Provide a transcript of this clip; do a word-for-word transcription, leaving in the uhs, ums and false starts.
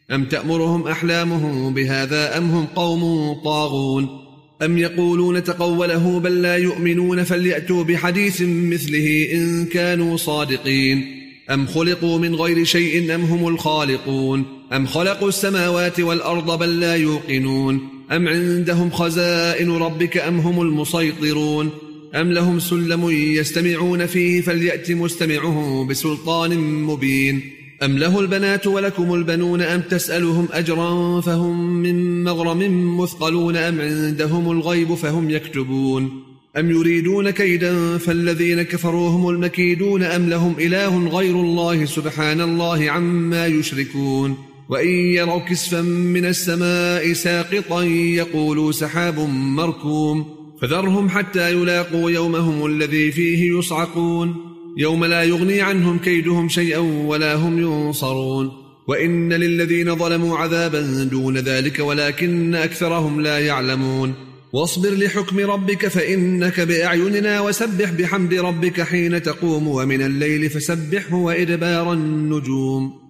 أم تأمرهم أحلامهم بهذا أم هم قوم طاغون أم يقولون تقوله بل لا يؤمنون فليأتوا بحديث مثله إن كانوا صادقين أم خلقوا من غير شيء أم هم الخالقون أم خلقوا السماوات والأرض بل لا يوقنون أم عندهم خزائن ربك أم هم المسيطرون أم لهم سلم يستمعون فيه فليأت مستمعه بسلطان مبين أم له البنات ولكم البنون أم تسألهم أجرا فهم من مغرم مثقلون أم عندهم الغيب فهم يكتبون أم يريدون كيدا فالذين كفروا هم المكيدون أم لهم إله غير الله سبحان الله عما يشركون وإن يروا كسفا من السماء ساقطا يقولوا سحاب مركوم فذرهم حتى يلاقوا يومهم الذي فيه يصعقون يوم لا يغني عنهم كيدهم شيئا ولا هم ينصرون وإن للذين ظلموا عذابا دون ذلك ولكن أكثرهم لا يعلمون واصبر لحكم ربك فإنك بأعيننا وسبح بحمد ربك حين تقوم ومن الليل فسبحه وإدبار النجوم